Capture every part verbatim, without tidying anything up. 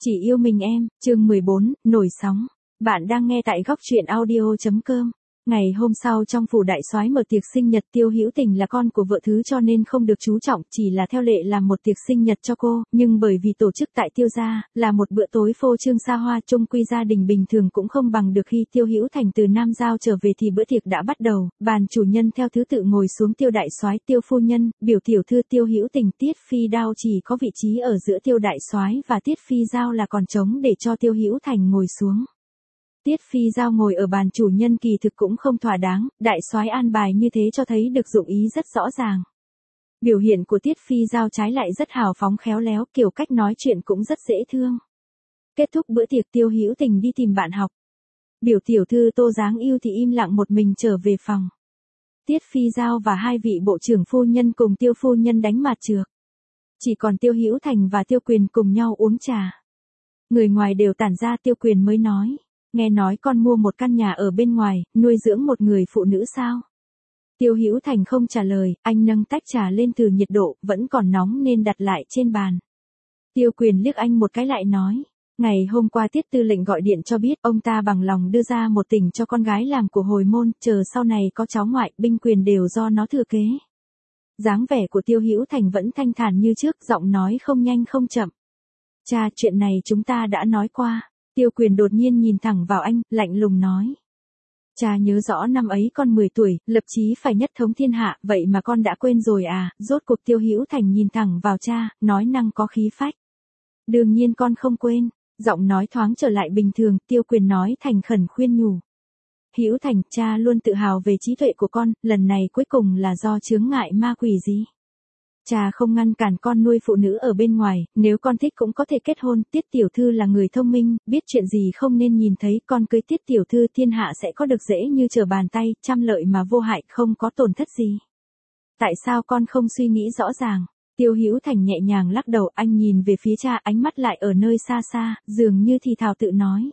Chỉ yêu mình em, chương mười bốn, nổi sóng. Bạn đang nghe tại góc truyện audio chấm com. Ngày hôm sau trong phủ đại soái mở tiệc sinh nhật. Tiêu Hữu Tình là con của vợ thứ cho nên không được chú trọng, chỉ là theo lệ làm một tiệc sinh nhật cho cô, nhưng bởi vì tổ chức tại Tiêu gia, là một bữa tối phô trương xa hoa, chung quy gia đình bình thường cũng không bằng được. Khi Tiêu Hữu Thành từ Nam Giao trở về thì bữa tiệc đã bắt đầu, bàn chủ nhân theo thứ tự ngồi xuống Tiêu đại soái, Tiêu phu nhân, biểu tiểu thư Tiêu Hữu Tình, Tiết Phi Đao chỉ có vị trí ở giữa Tiêu đại soái và Tiết Phi Giao là còn trống để cho Tiêu Hữu Thành ngồi xuống. Tiết Phi Giao ngồi ở bàn chủ nhân kỳ thực cũng không thỏa đáng, đại soái an bài như thế cho thấy được dụng ý rất rõ ràng. Biểu hiện của Tiết Phi Giao trái lại rất hào phóng khéo léo, kiểu cách nói chuyện cũng rất dễ thương. Kết thúc bữa tiệc, Tiêu Hữu Tình đi tìm bạn học. Biểu tiểu thư Tô Giáng Yêu thì im lặng một mình trở về phòng. Tiết Phi Giao và hai vị bộ trưởng phu nhân cùng Tiêu phu nhân đánh mặt trược. Chỉ còn Tiêu Hữu Thành và Tiêu Quyền cùng nhau uống trà. Người ngoài đều tản ra, Tiêu Quyền mới nói. Nghe nói con mua một căn nhà ở bên ngoài, nuôi dưỡng một người phụ nữ sao? Tiêu Hữu Thành không trả lời, anh nâng tách trà lên thử nhiệt độ, vẫn còn nóng nên đặt lại trên bàn. Tiêu Quyền liếc anh một cái lại nói. Ngày hôm qua Tiết tư lệnh gọi điện cho biết ông ta bằng lòng đưa ra một tỉnh cho con gái làm của hồi môn, chờ sau này có cháu ngoại, binh quyền đều do nó thừa kế. Dáng vẻ của Tiêu Hữu Thành vẫn thanh thản như trước, giọng nói không nhanh không chậm. Cha, chuyện này chúng ta đã nói qua. Tiêu Quyền đột nhiên nhìn thẳng vào anh, lạnh lùng nói. Cha nhớ rõ năm ấy con mười tuổi, lập chí phải nhất thống thiên hạ, vậy mà con đã quên rồi à? Rốt cuộc Tiêu Hữu Thành nhìn thẳng vào cha, nói năng có khí phách. Đương nhiên con không quên, giọng nói thoáng trở lại bình thường, Tiêu Quyền nói thành khẩn khuyên nhủ. Hữu Thành, cha luôn tự hào về trí tuệ của con, lần này cuối cùng là do chướng ngại ma quỷ gì? Cha không ngăn cản con nuôi phụ nữ ở bên ngoài, nếu con thích cũng có thể kết hôn, Tiết tiểu thư là người thông minh, biết chuyện gì không nên nhìn thấy, con cưới Tiết tiểu thư thiên hạ sẽ có được dễ như trở bàn tay, trăm lợi mà vô hại, không có tổn thất gì. Tại sao con không suy nghĩ rõ ràng? Tiêu Hữu Thành nhẹ nhàng lắc đầu, anh nhìn về phía cha, ánh mắt lại ở nơi xa xa, dường như thì thào tự nói.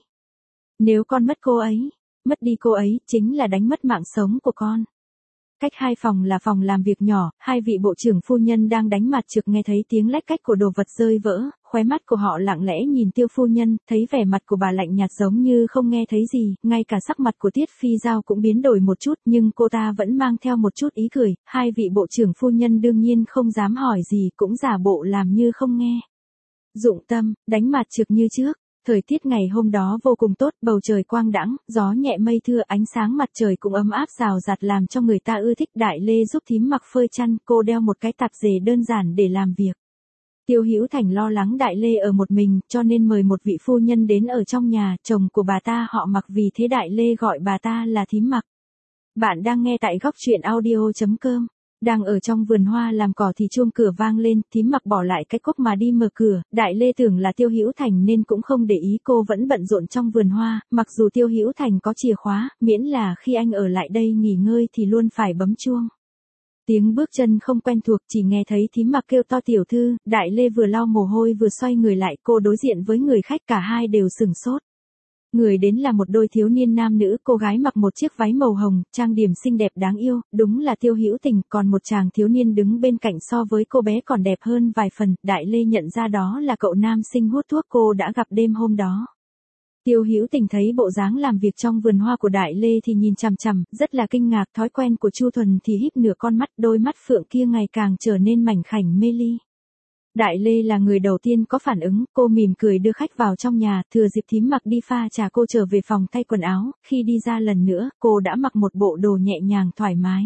Nếu con mất cô ấy, mất đi cô ấy, chính là đánh mất mạng sống của con. Cách hai phòng là phòng làm việc nhỏ, hai vị bộ trưởng phu nhân đang đánh mặt trược nghe thấy tiếng lách cách của đồ vật rơi vỡ, khóe mắt của họ lặng lẽ nhìn Tiêu phu nhân, thấy vẻ mặt của bà lạnh nhạt giống như không nghe thấy gì, ngay cả sắc mặt của Tiết Phi Giao cũng biến đổi một chút, nhưng cô ta vẫn mang theo một chút ý cười, hai vị bộ trưởng phu nhân đương nhiên không dám hỏi gì, cũng giả bộ làm như không nghe. Dụng tâm, đánh mặt trược như trước. Thời tiết ngày hôm đó vô cùng tốt, bầu trời quang đãng, gió nhẹ mây thưa, ánh sáng mặt trời cũng ấm áp rào rạt làm cho người ta ưa thích. Đại Lê giúp thím mặc phơi chăn, cô đeo một cái tạp dề đơn giản để làm việc. Tiêu Hữu Thành lo lắng Đại Lê ở một mình, cho nên mời một vị phu nhân đến ở trong nhà, chồng của bà ta họ Mặc, vì thế Đại Lê gọi bà ta là thím Mặc. Bạn đang nghe tại góc truyện audio chấm com. Đang ở trong vườn hoa làm cỏ thì chuông cửa vang lên, thím Mặc bỏ lại cái cốc mà đi mở cửa, Đại Lê tưởng là Tiêu Hữu Thành nên cũng không để ý, cô vẫn bận rộn trong vườn hoa, mặc dù Tiêu Hữu Thành có chìa khóa, miễn là khi anh ở lại đây nghỉ ngơi thì luôn phải bấm chuông. Tiếng bước chân không quen thuộc, chỉ nghe thấy thím Mặc kêu to tiểu thư, Đại Lê vừa lau mồ hôi vừa xoay người lại, cô đối diện với người khách, cả hai đều sửng sốt. Người đến là một đôi thiếu niên nam nữ, cô gái mặc một chiếc váy màu hồng, trang điểm xinh đẹp đáng yêu, đúng là Tiêu Hữu Tình, còn một chàng thiếu niên đứng bên cạnh so với cô bé còn đẹp hơn vài phần, Đại Lê nhận ra đó là cậu nam sinh hút thuốc cô đã gặp đêm hôm đó. Tiêu Hữu Tình thấy bộ dáng làm việc trong vườn hoa của Đại Lê thì nhìn chằm chằm, rất là kinh ngạc, thói quen của Chu Thuần thì híp nửa con mắt, đôi mắt phượng kia ngày càng trở nên mảnh khảnh mê ly. Đại Lê là người đầu tiên có phản ứng, cô mỉm cười đưa khách vào trong nhà, thừa dịp thím Mặc đi pha trà cô trở về phòng thay quần áo, khi đi ra lần nữa, cô đã mặc một bộ đồ nhẹ nhàng thoải mái.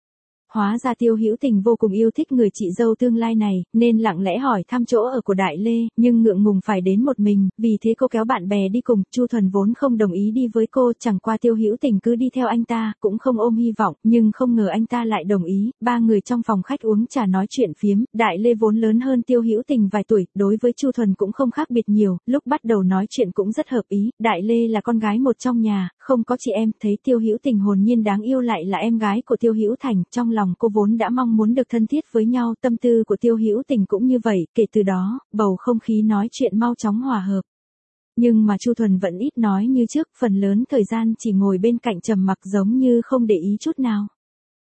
Hóa ra Tiêu Hữu Tình vô cùng yêu thích người chị dâu tương lai này, nên lặng lẽ hỏi thăm chỗ ở của Đại Lê, nhưng ngượng ngùng phải đến một mình, vì thế cô kéo bạn bè đi cùng. Chu Thuần vốn không đồng ý đi với cô, chẳng qua Tiêu Hữu Tình cứ đi theo anh ta, cũng không ôm hy vọng, nhưng không ngờ anh ta lại đồng ý. Ba người trong phòng khách uống trà nói chuyện phiếm, Đại Lê vốn lớn hơn Tiêu Hữu Tình vài tuổi, đối với Chu Thuần cũng không khác biệt nhiều, lúc bắt đầu nói chuyện cũng rất hợp ý. Đại Lê là con gái một trong nhà, không có chị em, thấy Tiêu Hữu Tình hồn nhiên đáng yêu lại là em gái của Tiêu Hữu Thành, trong lòng cô vốn đã mong muốn được thân thiết với nhau, tâm tư của Tiêu Hữu Tình cũng như vậy, kể từ đó, bầu không khí nói chuyện mau chóng hòa hợp. Nhưng mà Chu Thuần vẫn ít nói như trước, phần lớn thời gian chỉ ngồi bên cạnh trầm mặc giống như không để ý chút nào.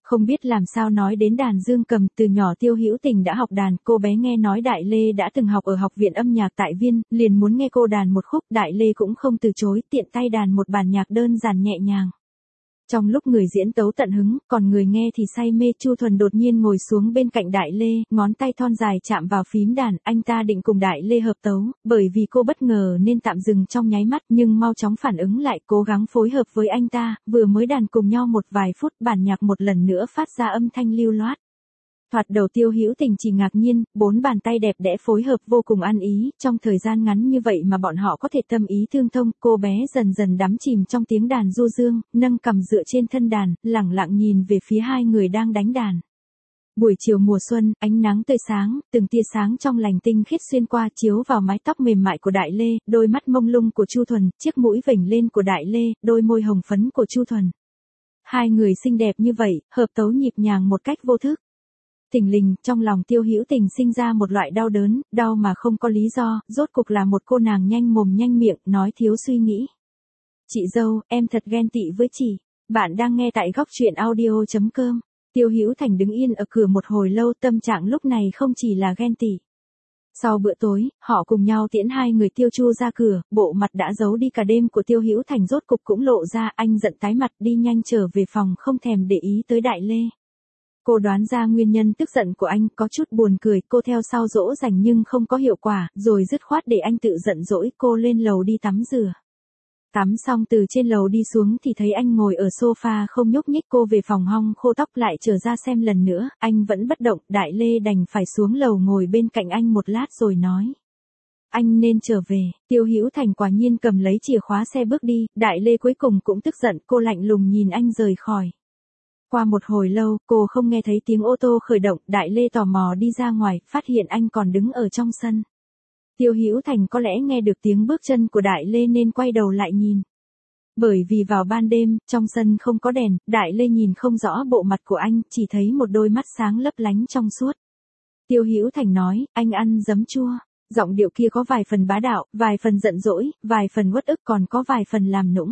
Không biết làm sao nói đến đàn dương cầm, từ nhỏ Tiêu Hữu Tình đã học đàn, cô bé nghe nói Đại Lê đã từng học ở học viện âm nhạc tại Viên, liền muốn nghe cô đàn một khúc, Đại Lê cũng không từ chối, tiện tay đàn một bản nhạc đơn giản nhẹ nhàng. Trong lúc người diễn tấu tận hứng, còn người nghe thì say mê, Chu Thuần đột nhiên ngồi xuống bên cạnh Đại Lê, ngón tay thon dài chạm vào phím đàn, anh ta định cùng Đại Lê hợp tấu, bởi vì cô bất ngờ nên tạm dừng trong nháy mắt, nhưng mau chóng phản ứng lại, cố gắng phối hợp với anh ta, vừa mới đàn cùng nhau một vài phút, bản nhạc một lần nữa phát ra âm thanh lưu loát. Thoạt đầu Tiêu Hữu Tình chỉ ngạc nhiên, bốn bàn tay đẹp đẽ phối hợp vô cùng ăn ý, trong thời gian ngắn như vậy mà bọn họ có thể tâm ý tương thông, cô bé dần dần đắm chìm trong tiếng đàn du dương, nâng cằm dựa trên thân đàn, lẳng lặng nhìn về phía hai người đang đánh đàn. Buổi chiều mùa xuân, ánh nắng tươi sáng, từng tia sáng trong lành tinh khiết xuyên qua chiếu vào mái tóc mềm mại của Đại Lê, đôi mắt mông lung của Chu Thuần, chiếc mũi vểnh lên của Đại Lê, đôi môi hồng phấn của Chu Thuần. Hai người xinh đẹp như vậy, hợp tấu nhịp nhàng một cách vô thức. Thình lình, trong lòng Tiêu Hữu Tình sinh ra một loại đau đớn, đau mà không có lý do, rốt cục là một cô nàng nhanh mồm nhanh miệng, nói thiếu suy nghĩ. Chị dâu, em thật ghen tị với chị. Bạn đang nghe tại góc truyện audio chấm com. Tiêu Hữu Thành đứng yên ở cửa một hồi lâu, tâm trạng lúc này không chỉ là ghen tị. Sau bữa tối, họ cùng nhau tiễn hai người Tiêu Chu ra cửa, bộ mặt đã giấu đi cả đêm của Tiêu Hữu Thành rốt cục cũng lộ ra, anh giận tái mặt đi nhanh trở về phòng không thèm để ý tới Đại Lê. Cô đoán ra nguyên nhân tức giận của anh, có chút buồn cười, cô theo sau dỗ dành nhưng không có hiệu quả, rồi dứt khoát để anh tự giận dỗi, cô lên lầu đi tắm rửa. Tắm xong từ trên lầu đi xuống thì thấy anh ngồi ở sofa không nhúc nhích, cô về phòng hong khô tóc lại trở ra xem lần nữa, anh vẫn bất động, Đại Lê đành phải xuống lầu ngồi bên cạnh anh một lát rồi nói. Anh nên trở về. Tiêu Hữu Thành quả nhiên cầm lấy chìa khóa xe bước đi, Đại Lê cuối cùng cũng tức giận, cô lạnh lùng nhìn anh rời khỏi. Qua một hồi lâu, cô không nghe thấy tiếng ô tô khởi động, Đại Lê tò mò đi ra ngoài, phát hiện anh còn đứng ở trong sân. Tiêu Hữu Thành có lẽ nghe được tiếng bước chân của Đại Lê nên quay đầu lại nhìn. Bởi vì vào ban đêm, trong sân không có đèn, Đại Lê nhìn không rõ bộ mặt của anh, chỉ thấy một đôi mắt sáng lấp lánh trong suốt. Tiêu Hữu Thành nói, anh ăn giấm chua. Giọng điệu kia có vài phần bá đạo, vài phần giận dỗi, vài phần uất ức, còn có vài phần làm nũng.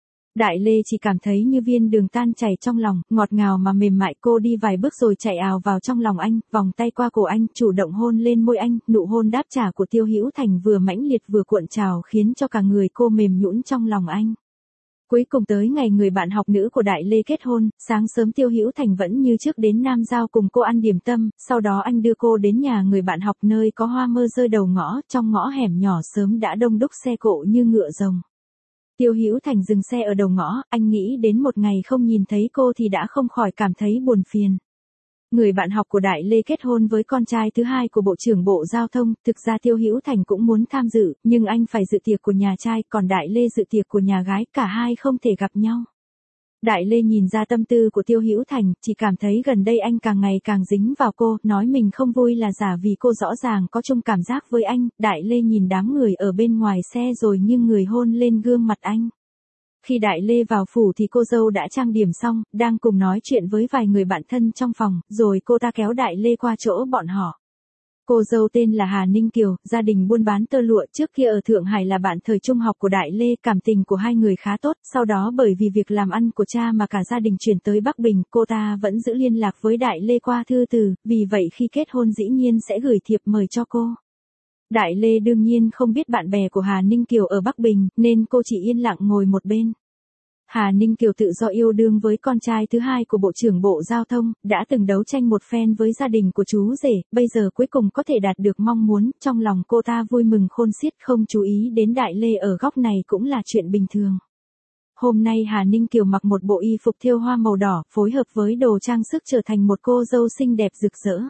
Đại Lê chỉ cảm thấy như viên đường tan chảy trong lòng, ngọt ngào mà mềm mại, cô đi vài bước rồi chạy ào vào trong lòng anh, vòng tay qua cổ anh, chủ động hôn lên môi anh, nụ hôn đáp trả của Tiêu Hữu Thành vừa mãnh liệt vừa cuộn trào khiến cho cả người cô mềm nhũn trong lòng anh. Cuối cùng tới ngày người bạn học nữ của Đại Lê kết hôn, sáng sớm Tiêu Hữu Thành vẫn như trước đến Nam Giao cùng cô ăn điểm tâm, sau đó anh đưa cô đến nhà người bạn học nơi có hoa mơ rơi đầu ngõ, trong ngõ hẻm nhỏ sớm đã đông đúc xe cộ như ngựa rồng. Tiêu Hữu Thành dừng xe ở đầu ngõ, anh nghĩ đến một ngày không nhìn thấy cô thì đã không khỏi cảm thấy buồn phiền. Người bạn học của Đại Lê kết hôn với con trai thứ hai của Bộ trưởng Bộ Giao thông, thực ra Tiêu Hữu Thành cũng muốn tham dự, nhưng anh phải dự tiệc của nhà trai, còn Đại Lê dự tiệc của nhà gái, cả hai không thể gặp nhau. Đại Lê nhìn ra tâm tư của Tiêu Hữu Thành, chỉ cảm thấy gần đây anh càng ngày càng dính vào cô, nói mình không vui là giả vì cô rõ ràng có chung cảm giác với anh. Đại Lê nhìn đám người ở bên ngoài xe rồi nghiêng người hôn lên gương mặt anh. Khi Đại Lê vào phủ thì cô dâu đã trang điểm xong, đang cùng nói chuyện với vài người bạn thân trong phòng, rồi cô ta kéo Đại Lê qua chỗ bọn họ. Cô dâu tên là Hà Ninh Kiều, gia đình buôn bán tơ lụa, trước kia ở Thượng Hải là bạn thời trung học của Đại Lê, cảm tình của hai người khá tốt, sau đó bởi vì việc làm ăn của cha mà cả gia đình chuyển tới Bắc Bình, cô ta vẫn giữ liên lạc với Đại Lê qua thư từ, vì vậy khi kết hôn dĩ nhiên sẽ gửi thiệp mời cho cô. Đại Lê đương nhiên không biết bạn bè của Hà Ninh Kiều ở Bắc Bình, nên cô chỉ yên lặng ngồi một bên. Hà Ninh Kiều tự do yêu đương với con trai thứ hai của Bộ trưởng Bộ Giao thông, đã từng đấu tranh một phen với gia đình của chú rể, bây giờ cuối cùng có thể đạt được mong muốn, trong lòng cô ta vui mừng khôn xiết, không chú ý đến Đại Lê ở góc này cũng là chuyện bình thường. Hôm nay Hà Ninh Kiều mặc một bộ y phục thêu hoa màu đỏ, phối hợp với đồ trang sức trở thành một cô dâu xinh đẹp rực rỡ.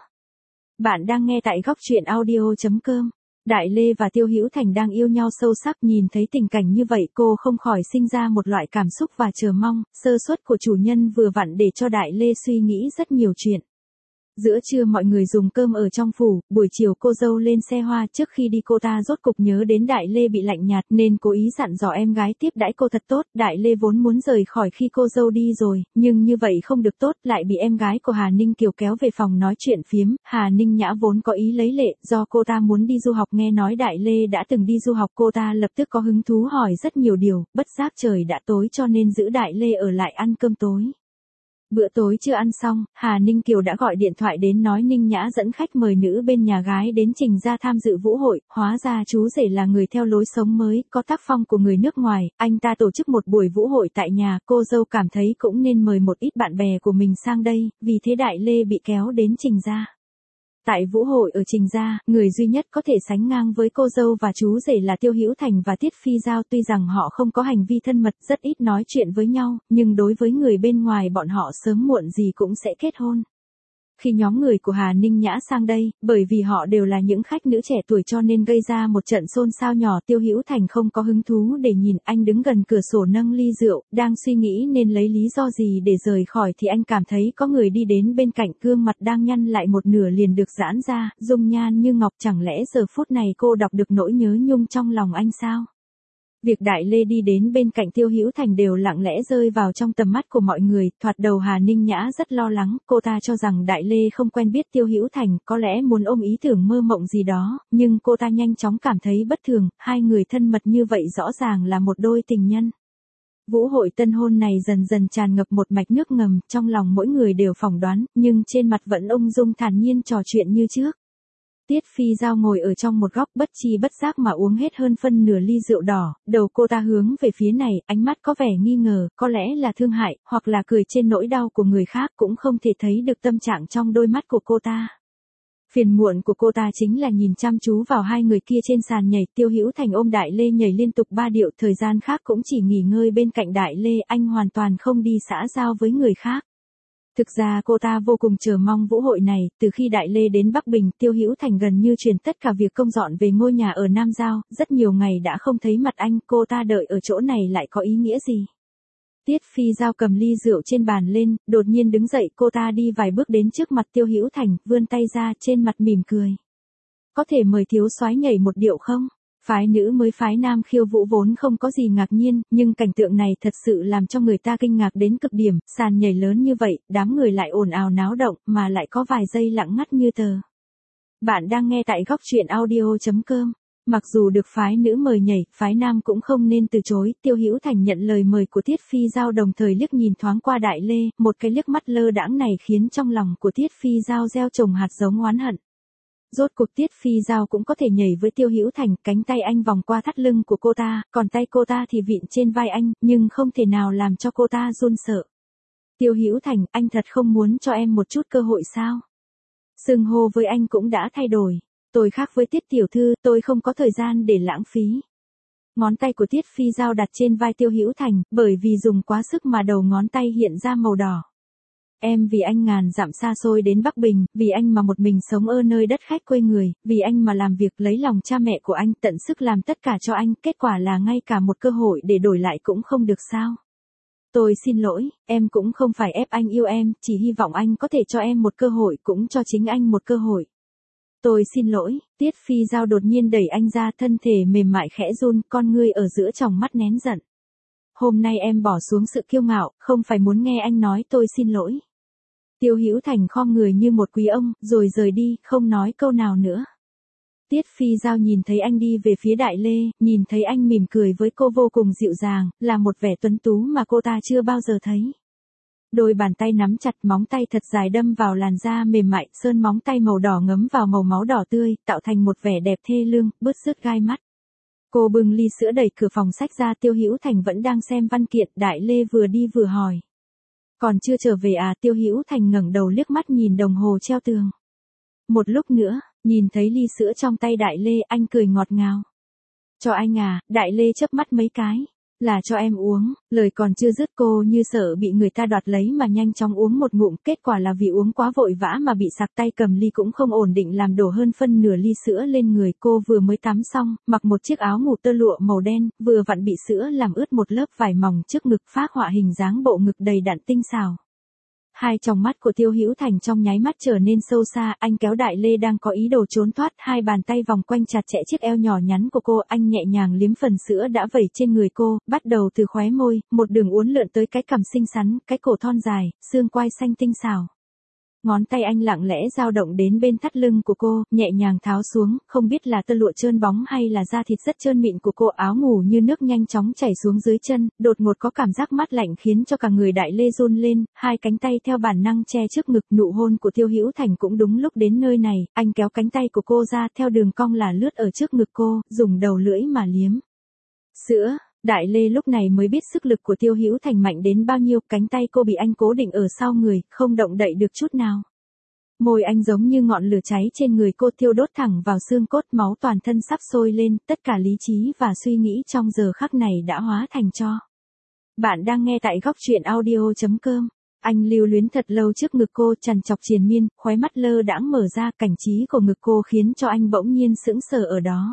Bạn đang nghe tại góc truyện audio chấm com. Đại Lê và Tiêu Hữu Thành đang yêu nhau sâu sắc, nhìn thấy tình cảnh như vậy cô không khỏi sinh ra một loại cảm xúc và chờ mong, sơ suất của chủ nhân vừa vặn để cho Đại Lê suy nghĩ rất nhiều chuyện. Giữa trưa mọi người dùng cơm ở trong phủ, buổi chiều cô dâu lên xe hoa, trước khi đi cô ta rốt cục nhớ đến Đại Lê bị lạnh nhạt nên cố ý dặn dò em gái tiếp đãi cô thật tốt. Đại Lê vốn muốn rời khỏi khi cô dâu đi rồi, nhưng như vậy không được tốt, lại bị em gái của Hà Ninh Kiều kéo về phòng nói chuyện phiếm. Hà Ninh Nhã vốn có ý lấy lệ, do cô ta muốn đi du học nghe nói Đại Lê đã từng đi du học, cô ta lập tức có hứng thú hỏi rất nhiều điều, bất giác trời đã tối cho nên giữ Đại Lê ở lại ăn cơm tối. Bữa tối chưa ăn xong, Hà Ninh Kiều đã gọi điện thoại đến nói Ninh Nhã dẫn khách mời nữ bên nhà gái đến Trình ra tham dự vũ hội, hóa ra chú rể là người theo lối sống mới, có tác phong của người nước ngoài, anh ta tổ chức một buổi vũ hội tại nhà, cô dâu cảm thấy cũng nên mời một ít bạn bè của mình sang đây, vì thế Đại Lê bị kéo đến Trình ra. Tại vũ hội ở Trình gia, người duy nhất có thể sánh ngang với cô dâu và chú rể là Tiêu Hữu Thành và Tiết Phi Giao, tuy rằng họ không có hành vi thân mật, rất ít nói chuyện với nhau, nhưng đối với người bên ngoài bọn họ sớm muộn gì cũng sẽ kết hôn. Khi nhóm người của Hà Ninh Nhã sang đây, bởi vì họ đều là những khách nữ trẻ tuổi cho nên gây ra một trận xôn xao nhỏ. Tiêu Hữu Thành không có hứng thú để nhìn, anh đứng gần cửa sổ nâng ly rượu, đang suy nghĩ nên lấy lý do gì để rời khỏi thì anh cảm thấy có người đi đến bên cạnh, gương mặt đang nhăn lại một nửa liền được giãn ra, dung nhan như ngọc, chẳng lẽ giờ phút này cô đọc được nỗi nhớ nhung trong lòng anh sao? Việc Đại Lê đi đến bên cạnh Tiêu Hữu Thành đều lặng lẽ rơi vào trong tầm mắt của mọi người, thoạt đầu Hà Ninh Nhã rất lo lắng, cô ta cho rằng Đại Lê không quen biết Tiêu Hữu Thành, có lẽ muốn ôm ý tưởng mơ mộng gì đó, nhưng cô ta nhanh chóng cảm thấy bất thường, hai người thân mật như vậy rõ ràng là một đôi tình nhân. Vũ hội tân hôn này dần dần tràn ngập một mạch nước ngầm, trong lòng mỗi người đều phỏng đoán, nhưng trên mặt vẫn ung dung thản nhiên trò chuyện như trước. Tiết Phi Giao ngồi ở trong một góc bất chi bất giác mà uống hết hơn phân nửa ly rượu đỏ, đầu cô ta hướng về phía này, ánh mắt có vẻ nghi ngờ, có lẽ là thương hại, hoặc là cười trên nỗi đau của người khác, cũng không thể thấy được tâm trạng trong đôi mắt của cô ta. Phiền muộn của cô ta chính là nhìn chăm chú vào hai người kia trên sàn nhảy. Tiêu Hữu Thành ôm Đại Lê nhảy liên tục ba điệu, thời gian khác cũng chỉ nghỉ ngơi bên cạnh Đại Lê, anh hoàn toàn không đi xã giao với người khác. Thực ra cô ta vô cùng chờ mong vũ hội này, từ khi Đại Lê đến Bắc Bình, Tiêu Hữu Thành gần như chuyển tất cả việc công dọn về ngôi nhà ở Nam Giao, rất nhiều ngày đã không thấy mặt anh, cô ta đợi ở chỗ này lại có ý nghĩa gì? Tiết Phi Giao cầm ly rượu trên bàn lên, đột nhiên đứng dậy, cô ta đi vài bước đến trước mặt Tiêu Hữu Thành, vươn tay ra, trên mặt mỉm cười. Có thể mời thiếu soái nhảy một điệu không? Phái nữ mới phái nam khiêu vũ vốn không có gì ngạc nhiên, nhưng cảnh tượng này thật sự làm cho người ta kinh ngạc đến cực điểm, sàn nhảy lớn như vậy, đám người lại ồn ào náo động, mà lại có vài giây lặng ngắt như tờ. Bạn đang nghe tại góc truyện audio chấm com. Mặc dù được phái nữ mời nhảy, phái nam cũng không nên từ chối. Tiêu Hữu Thành nhận lời mời của Tiết Phi Giao, đồng thời liếc nhìn thoáng qua Đại Lê, một cái liếc mắt lơ đãng này khiến trong lòng của Tiết Phi Giao gieo trồng hạt giống oán hận. Rốt cuộc Tiết Phi Giao cũng có thể nhảy với Tiêu Hữu Thành, cánh tay anh vòng qua thắt lưng của cô ta, còn tay cô ta thì vịn trên vai anh, nhưng không thể nào làm cho cô ta run sợ. Tiêu Hữu Thành, anh thật không muốn cho em một chút cơ hội sao? Xưng hô với anh cũng đã thay đổi. Tôi khác với Tiết tiểu thư, tôi không có thời gian để lãng phí. Ngón tay của Tiết Phi Giao đặt trên vai Tiêu Hữu Thành, bởi vì dùng quá sức mà đầu ngón tay hiện ra màu đỏ. Em vì anh ngàn dặm xa xôi đến Bắc Bình, vì anh mà một mình sống ở nơi đất khách quê người, vì anh mà làm việc lấy lòng cha mẹ của anh, tận sức làm tất cả cho anh, kết quả là ngay cả một cơ hội để đổi lại cũng không được sao? Tôi xin lỗi, em cũng không phải ép anh yêu em, chỉ hy vọng anh có thể cho em một cơ hội, cũng cho chính anh một cơ hội. Tôi xin lỗi. Tiết Phi Giao đột nhiên đẩy anh ra, thân thể mềm mại khẽ run, con ngươi ở giữa tròng mắt nén giận. Hôm nay em bỏ xuống sự kiêu ngạo, không phải muốn nghe anh nói tôi xin lỗi. Tiêu Hữu Thành khom người như một quý ông, rồi rời đi, không nói câu nào nữa. Tiết Phi Giao nhìn thấy anh đi về phía Đại Lê, nhìn thấy anh mỉm cười với cô vô cùng dịu dàng, là một vẻ tuấn tú mà cô ta chưa bao giờ thấy. Đôi bàn tay nắm chặt, móng tay thật dài đâm vào làn da mềm mại, sơn móng tay màu đỏ ngấm vào màu máu đỏ tươi, tạo thành một vẻ đẹp thê lương, bứt rứt gai mắt. Cô bưng ly sữa đẩy cửa phòng sách ra, Tiêu Hữu Thành vẫn đang xem văn kiện, Đại Lê vừa đi vừa hỏi. Còn chưa trở về à? Tiêu Hữu Thành ngẩng đầu liếc mắt nhìn đồng hồ treo tường. Một lúc nữa, nhìn thấy ly sữa trong tay Đại Lê, anh cười ngọt ngào. Cho anh à? Đại Lê chớp mắt mấy cái. Là cho em uống. Lời còn chưa dứt cô như sợ bị người ta đoạt lấy mà nhanh chóng uống một ngụm, kết quả là vì uống quá vội vã mà bị sặc tay, cầm ly cũng không ổn định làm đổ hơn phân nửa ly sữa lên người. Cô vừa mới tắm xong, mặc một chiếc áo ngủ tơ lụa màu đen, vừa vặn bị sữa làm ướt một lớp vải mỏng trước ngực, phác họa hình dáng bộ ngực đầy đặn tinh xảo. Hai tròng mắt của Tiêu Hữu Thành trong nháy mắt trở nên sâu xa, anh kéo Đại Lê đang có ý đồ trốn thoát, hai bàn tay vòng quanh chặt chẽ chiếc eo nhỏ nhắn của cô, anh nhẹ nhàng liếm phần sữa đã vẩy trên người cô, bắt đầu từ khóe môi, một đường uốn lượn tới cái cằm xinh xắn, cái cổ thon dài, xương quai xanh tinh xảo. Ngón tay anh lặng lẽ dao động đến bên thắt lưng của cô, nhẹ nhàng tháo xuống, không biết là tơ lụa trơn bóng hay là da thịt rất trơn mịn của cô, áo ngủ như nước nhanh chóng chảy xuống dưới chân, đột ngột có cảm giác mát lạnh khiến cho cả người Đại Lê run lên, hai cánh tay theo bản năng che trước ngực, nụ hôn của Tiêu Hữu Thành cũng đúng lúc đến nơi này, anh kéo cánh tay của cô ra theo đường cong là lướt ở trước ngực cô, dùng đầu lưỡi mà liếm. Sữa. Đại Lê lúc này mới biết sức lực của Tiêu Hữu Thành mạnh đến bao nhiêu, cánh tay cô bị anh cố định ở sau người, không động đậy được chút nào. Môi anh giống như ngọn lửa cháy trên người cô, thiêu đốt thẳng vào xương cốt, máu toàn thân sắp sôi lên, tất cả lý trí và suy nghĩ trong giờ khắc này đã hóa thành tro. Bạn đang nghe tại góc truyện audio chấm com. Anh lưu luyến thật lâu trước ngực cô, trằn trọc triền miên, khóe mắt lơ đãng mở ra, cảnh trí của ngực cô khiến cho anh bỗng nhiên sững sờ ở đó.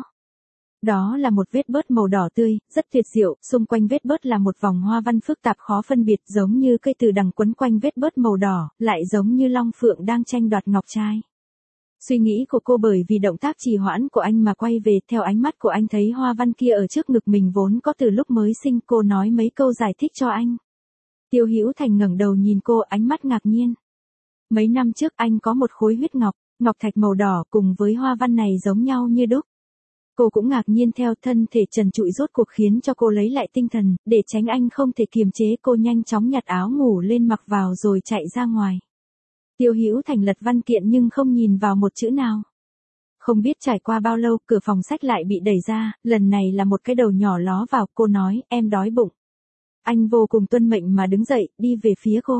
Đó là một vết bớt màu đỏ tươi, rất tuyệt diệu, xung quanh vết bớt là một vòng hoa văn phức tạp khó phân biệt, giống như cây từ đằng quấn quanh vết bớt màu đỏ, lại giống như long phượng đang tranh đoạt ngọc trai. Suy nghĩ của cô bởi vì động tác trì hoãn của anh mà quay về, theo ánh mắt của anh thấy hoa văn kia ở trước ngực mình vốn có từ lúc mới sinh, cô nói mấy câu giải thích cho anh. Tiêu Hữu Thành ngẩng đầu nhìn cô, ánh mắt ngạc nhiên. Mấy năm trước anh có một khối huyết ngọc, ngọc thạch màu đỏ cùng với hoa văn này giống nhau như đúc. Cô cũng ngạc nhiên theo, thân thể trần trụi rốt cuộc khiến cho cô lấy lại tinh thần, để tránh anh không thể kiềm chế, cô nhanh chóng nhặt áo ngủ lên mặc vào rồi chạy ra ngoài. Tiêu Hữu Thành lật văn kiện nhưng không nhìn vào một chữ nào. Không biết trải qua bao lâu, cửa phòng sách lại bị đẩy ra, lần này là một cái đầu nhỏ ló vào, cô nói, em đói bụng. Anh vô cùng tuân mệnh mà đứng dậy, đi về phía cô.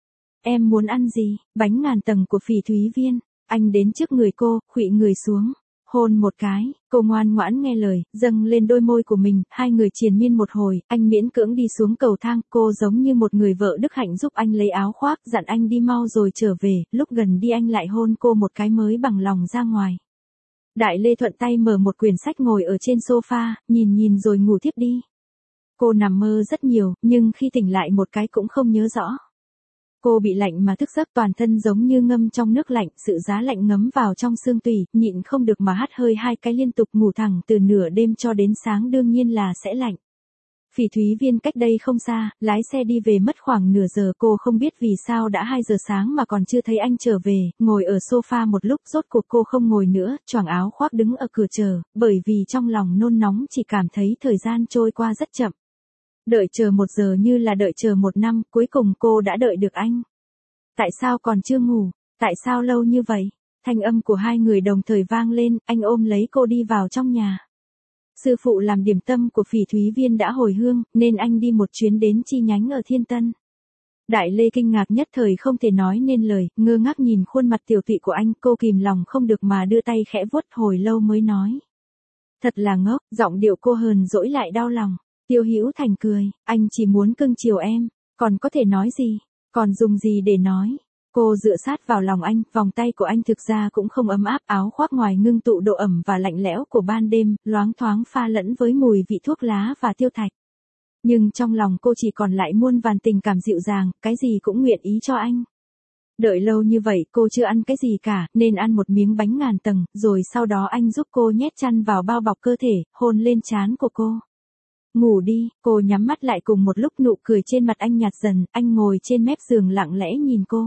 Em muốn ăn gì? Bánh ngàn tầng của Phỉ Thúy Viên. Anh đến trước người cô, khuỵu người xuống. Hôn một cái, cô ngoan ngoãn nghe lời, dâng lên đôi môi của mình, hai người triền miên một hồi, anh miễn cưỡng đi xuống cầu thang, cô giống như một người vợ đức hạnh giúp anh lấy áo khoác, dặn anh đi mau rồi trở về, lúc gần đi anh lại hôn cô một cái mới bằng lòng ra ngoài. Đại Lê thuận tay mở một quyển sách ngồi ở trên sofa, nhìn nhìn rồi ngủ tiếp đi. Cô nằm mơ rất nhiều, nhưng khi tỉnh lại một cái cũng không nhớ rõ. Cô bị lạnh mà thức giấc, toàn thân giống như ngâm trong nước lạnh, sự giá lạnh ngấm vào trong xương tủy, nhịn không được mà hắt hơi hai cái liên tục, ngủ thẳng từ nửa đêm cho đến sáng, đương nhiên là sẽ lạnh. Phỉ Thúy Viên cách đây không xa, lái xe đi về mất khoảng nửa giờ, cô không biết vì sao đã hai giờ sáng mà còn chưa thấy anh trở về, ngồi ở sofa một lúc, rốt cuộc cô không ngồi nữa, choàng áo khoác đứng ở cửa chờ, bởi vì trong lòng nôn nóng, chỉ cảm thấy thời gian trôi qua rất chậm. Đợi chờ một giờ như là đợi chờ một năm, cuối cùng cô đã đợi được anh. Tại sao còn chưa ngủ? Tại sao lâu như vậy? Thanh âm của hai người đồng thời vang lên, anh ôm lấy cô đi vào trong nhà. Sư phụ làm điểm tâm của Phỉ Thúy Viên đã hồi hương, nên anh đi một chuyến đến chi nhánh ở Thiên Tân. Đại Lê kinh ngạc nhất thời không thể nói nên lời, ngơ ngác nhìn khuôn mặt tiểu tụy của anh, cô kìm lòng không được mà đưa tay khẽ vuốt, hồi lâu mới nói. Thật là ngốc, giọng điệu cô hờn dỗi lại đau lòng. Tiêu Hữu Thành cười, anh chỉ muốn cưng chiều em, còn có thể nói gì, còn dùng gì để nói. Cô dựa sát vào lòng anh, vòng tay của anh thực ra cũng không ấm áp, áo khoác ngoài ngưng tụ độ ẩm và lạnh lẽo của ban đêm, loáng thoáng pha lẫn với mùi vị thuốc lá và tiêu thạch. Nhưng trong lòng cô chỉ còn lại muôn vàn tình cảm dịu dàng, cái gì cũng nguyện ý cho anh. Đợi lâu như vậy cô chưa ăn cái gì cả, nên ăn một miếng bánh ngàn tầng, rồi sau đó anh giúp cô nhét chăn vào bao bọc cơ thể, hôn lên trán của cô. Ngủ đi, cô nhắm mắt lại, cùng một lúc nụ cười trên mặt anh nhạt dần, anh ngồi trên mép giường lặng lẽ nhìn cô.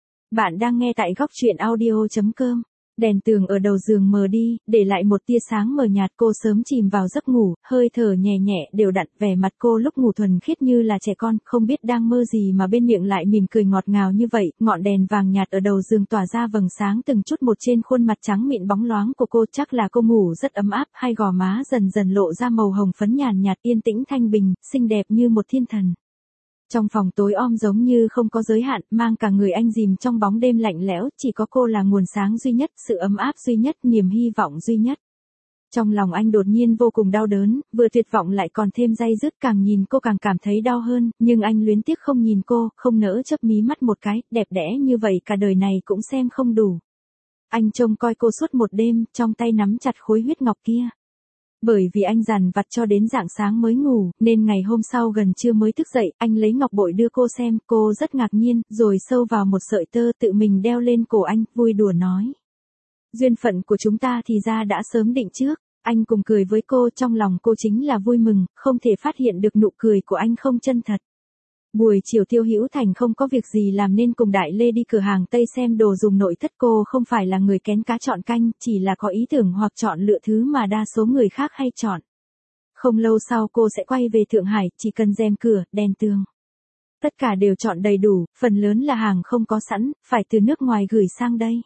Bạn đang nghe tại góc truyện audio chấm com. Đèn tường ở đầu giường mờ đi, để lại một tia sáng mờ nhạt, cô sớm chìm vào giấc ngủ, hơi thở nhẹ nhẹ đều đặn, vẻ mặt cô lúc ngủ thuần khiết như là trẻ con, không biết đang mơ gì mà bên miệng lại mỉm cười ngọt ngào như vậy, ngọn đèn vàng nhạt ở đầu giường tỏa ra vầng sáng từng chút một trên khuôn mặt trắng mịn bóng loáng của cô, chắc là cô ngủ rất ấm áp, hai gò má dần dần lộ ra màu hồng phấn nhàn nhạt, yên tĩnh thanh bình, xinh đẹp như một thiên thần. Trong phòng tối om giống như không có giới hạn, mang cả người anh chìm trong bóng đêm lạnh lẽo, chỉ có cô là nguồn sáng duy nhất, sự ấm áp duy nhất, niềm hy vọng duy nhất. Trong lòng anh đột nhiên vô cùng đau đớn, vừa tuyệt vọng lại còn thêm day dứt, càng nhìn cô càng cảm thấy đau hơn, nhưng anh luyến tiếc không nhìn cô, không nỡ chớp mí mắt một cái, đẹp đẽ như vậy cả đời này cũng xem không đủ. Anh trông coi cô suốt một đêm, trong tay nắm chặt khối huyết ngọc kia. Bởi vì anh dằn vặt cho đến rạng sáng mới ngủ, nên ngày hôm sau gần trưa mới thức dậy, anh lấy ngọc bội đưa cô xem, cô rất ngạc nhiên, rồi sâu vào một sợi tơ tự mình đeo lên cổ anh, vui đùa nói. Duyên phận của chúng ta thì ra đã sớm định trước, anh cùng cười với cô, trong lòng cô chính là vui mừng, không thể phát hiện được nụ cười của anh không chân thật. Buổi chiều Tiêu Hữu Thành không có việc gì làm nên cùng Đại Lê đi cửa hàng Tây xem đồ dùng nội thất. Cô không phải là người kén cá chọn canh, chỉ là có ý tưởng hoặc chọn lựa thứ mà đa số người khác hay chọn. Không lâu sau cô sẽ quay về Thượng Hải, chỉ cần rèm cửa, đèn tường. Tất cả đều chọn đầy đủ, phần lớn là hàng không có sẵn, phải từ nước ngoài gửi sang đây.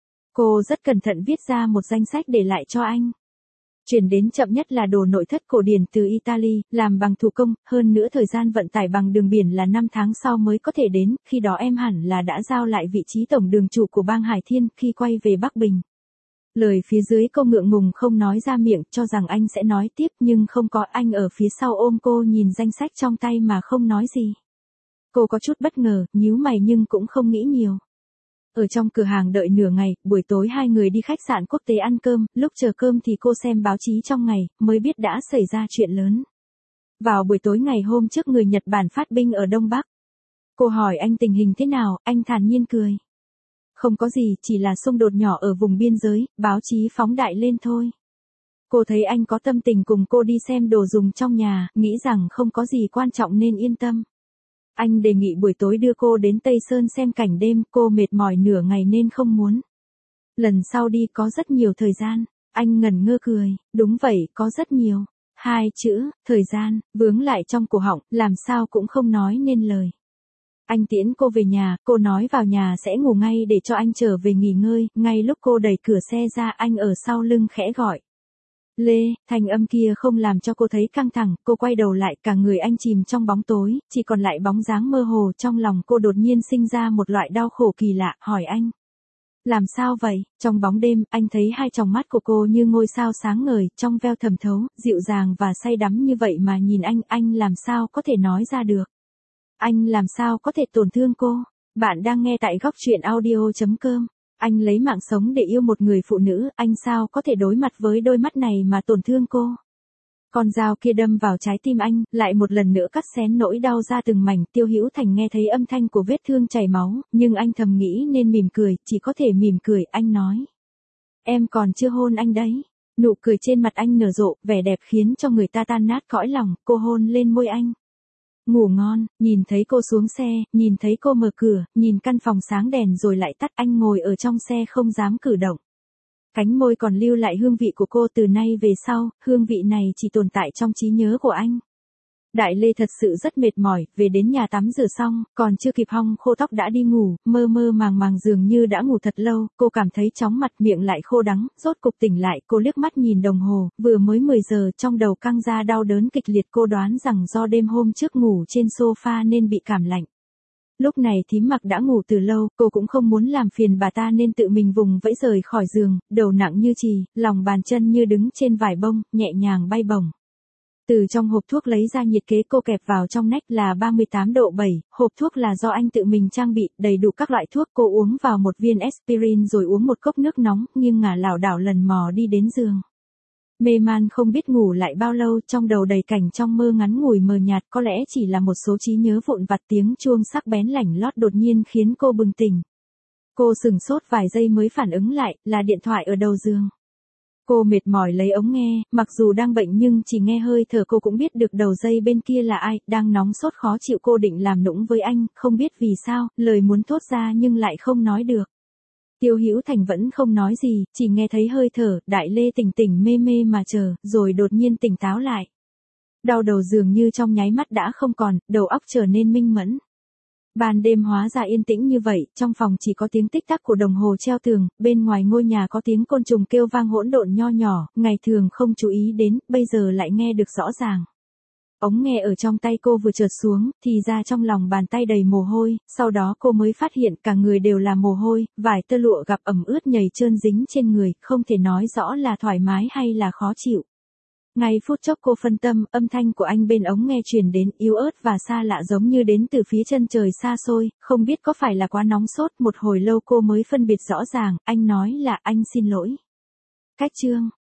Cô rất cẩn thận viết ra một danh sách để lại cho anh. Chuyển đến chậm nhất là đồ nội thất cổ điển từ Italy, làm bằng thủ công, hơn nữa thời gian vận tải bằng đường biển là năm tháng sau mới có thể đến, khi đó em hẳn là đã giao lại vị trí tổng đường chủ của bang Hải Thiên khi quay về Bắc Bình. Lời phía dưới cô ngượng ngùng không nói ra miệng, cho rằng anh sẽ nói tiếp nhưng không có, anh ở phía sau ôm cô nhìn danh sách trong tay mà không nói gì. Cô có chút bất ngờ, nhíu mày nhưng cũng không nghĩ nhiều. Ở trong cửa hàng đợi nửa ngày, buổi tối hai người đi khách sạn quốc tế ăn cơm, lúc chờ cơm thì cô xem báo chí trong ngày, mới biết đã xảy ra chuyện lớn. Vào buổi tối ngày hôm trước người Nhật Bản phát binh ở Đông Bắc. Cô hỏi anh tình hình thế nào, anh thản nhiên cười. Không có gì, chỉ là xung đột nhỏ ở vùng biên giới, báo chí phóng đại lên thôi. Cô thấy anh có tâm tình cùng cô đi xem đồ dùng trong nhà, nghĩ rằng không có gì quan trọng nên yên tâm. Anh đề nghị buổi tối đưa cô đến Tây Sơn xem cảnh đêm, cô mệt mỏi nửa ngày nên không muốn. Lần sau đi có rất nhiều thời gian, anh ngẩn ngơ cười, đúng vậy, có rất nhiều. Hai chữ, thời gian, vướng lại trong cổ họng, làm sao cũng không nói nên lời. Anh tiễn cô về nhà, cô nói vào nhà sẽ ngủ ngay để cho anh trở về nghỉ ngơi, ngay lúc cô đẩy cửa xe ra anh ở sau lưng khẽ gọi. Lê, thanh âm kia không làm cho cô thấy căng thẳng, cô quay đầu lại, cả người anh chìm trong bóng tối, chỉ còn lại bóng dáng mơ hồ, trong lòng cô đột nhiên sinh ra một loại đau khổ kỳ lạ, hỏi anh. Làm sao vậy? Trong bóng đêm, anh thấy hai tròng mắt của cô như ngôi sao sáng ngời, trong veo thầm thấu, dịu dàng và say đắm như vậy mà nhìn anh, anh làm sao có thể nói ra được? Anh làm sao có thể tổn thương cô? Bạn đang nghe tại góc truyện audio chấm com. Anh lấy mạng sống để yêu một người phụ nữ, anh sao có thể đối mặt với đôi mắt này mà tổn thương cô? Con dao kia đâm vào trái tim anh, lại một lần nữa cắt xén nỗi đau ra từng mảnh. Tiêu Hữu Thành nghe thấy âm thanh của vết thương chảy máu, nhưng anh thầm nghĩ nên mỉm cười, chỉ có thể mỉm cười, anh nói. Em còn chưa hôn anh đấy. Nụ cười trên mặt anh nở rộ, vẻ đẹp khiến cho người ta tan nát cõi lòng, cô hôn lên môi anh. Ngủ ngon, nhìn thấy cô xuống xe, nhìn thấy cô mở cửa, nhìn căn phòng sáng đèn rồi lại tắt, anh ngồi ở trong xe không dám cử động. Cánh môi còn lưu lại hương vị của cô, từ nay về sau, hương vị này chỉ tồn tại trong trí nhớ của anh. Đại Lê thật sự rất mệt mỏi, về đến nhà tắm rửa xong, còn chưa kịp hong khô tóc đã đi ngủ, mơ mơ màng màng dường như đã ngủ thật lâu, cô cảm thấy chóng mặt, miệng lại khô đắng, rốt cục tỉnh lại, cô liếc mắt nhìn đồng hồ, vừa mới mười giờ, trong đầu căng ra đau đớn kịch liệt, cô đoán rằng do đêm hôm trước ngủ trên sofa nên bị cảm lạnh. Lúc này Thím Mặc đã ngủ từ lâu, cô cũng không muốn làm phiền bà ta nên tự mình vùng vẫy rời khỏi giường, đầu nặng như chì, lòng bàn chân như đứng trên vải bông, nhẹ nhàng bay bổng. Từ trong hộp thuốc lấy ra nhiệt kế, cô kẹp vào trong nách là ba mươi tám độ bảy, hộp thuốc là do anh tự mình trang bị, đầy đủ các loại thuốc, cô uống vào một viên aspirin rồi uống một cốc nước nóng, nghiêng ngả lảo đảo lần mò đi đến giường. Mê man không biết ngủ lại bao lâu, trong đầu đầy cảnh trong mơ ngắn ngủi mờ nhạt, có lẽ chỉ là một số trí nhớ vụn vặt, tiếng chuông sắc bén lảnh lót đột nhiên khiến cô bừng tỉnh. Cô sửng sốt vài giây mới phản ứng lại, là điện thoại ở đầu giường. Cô mệt mỏi lấy ống nghe, mặc dù đang bệnh nhưng chỉ nghe hơi thở cô cũng biết được đầu dây bên kia là ai, đang nóng sốt khó chịu. Cô định làm nũng với anh, không biết vì sao, lời muốn thốt ra nhưng lại không nói được. Tiêu Hữu Thành vẫn không nói gì, chỉ nghe thấy hơi thở, Đại Lê tỉnh tỉnh mê mê mà chờ, rồi đột nhiên tỉnh táo lại. Đau đầu dường như trong nháy mắt đã không còn, đầu óc trở nên minh mẫn. Ban đêm hóa ra yên tĩnh như vậy, trong phòng chỉ có tiếng tích tắc của đồng hồ treo tường, bên ngoài ngôi nhà có tiếng côn trùng kêu vang hỗn độn nho nhỏ, ngày thường không chú ý đến, bây giờ lại nghe được rõ ràng. Ống nghe ở trong tay cô vừa trượt xuống, thì ra trong lòng bàn tay đầy mồ hôi, sau đó cô mới phát hiện cả người đều là mồ hôi, vải tơ lụa gặp ẩm ướt nhầy trơn dính trên người, không thể nói rõ là thoải mái hay là khó chịu. Ngay phút chốc cô phân tâm, âm thanh của anh bên ống nghe truyền đến, yếu ớt và xa lạ giống như đến từ phía chân trời xa xôi, không biết có phải là quá nóng sốt, một hồi lâu cô mới phân biệt rõ ràng, anh nói là anh xin lỗi. Cách chương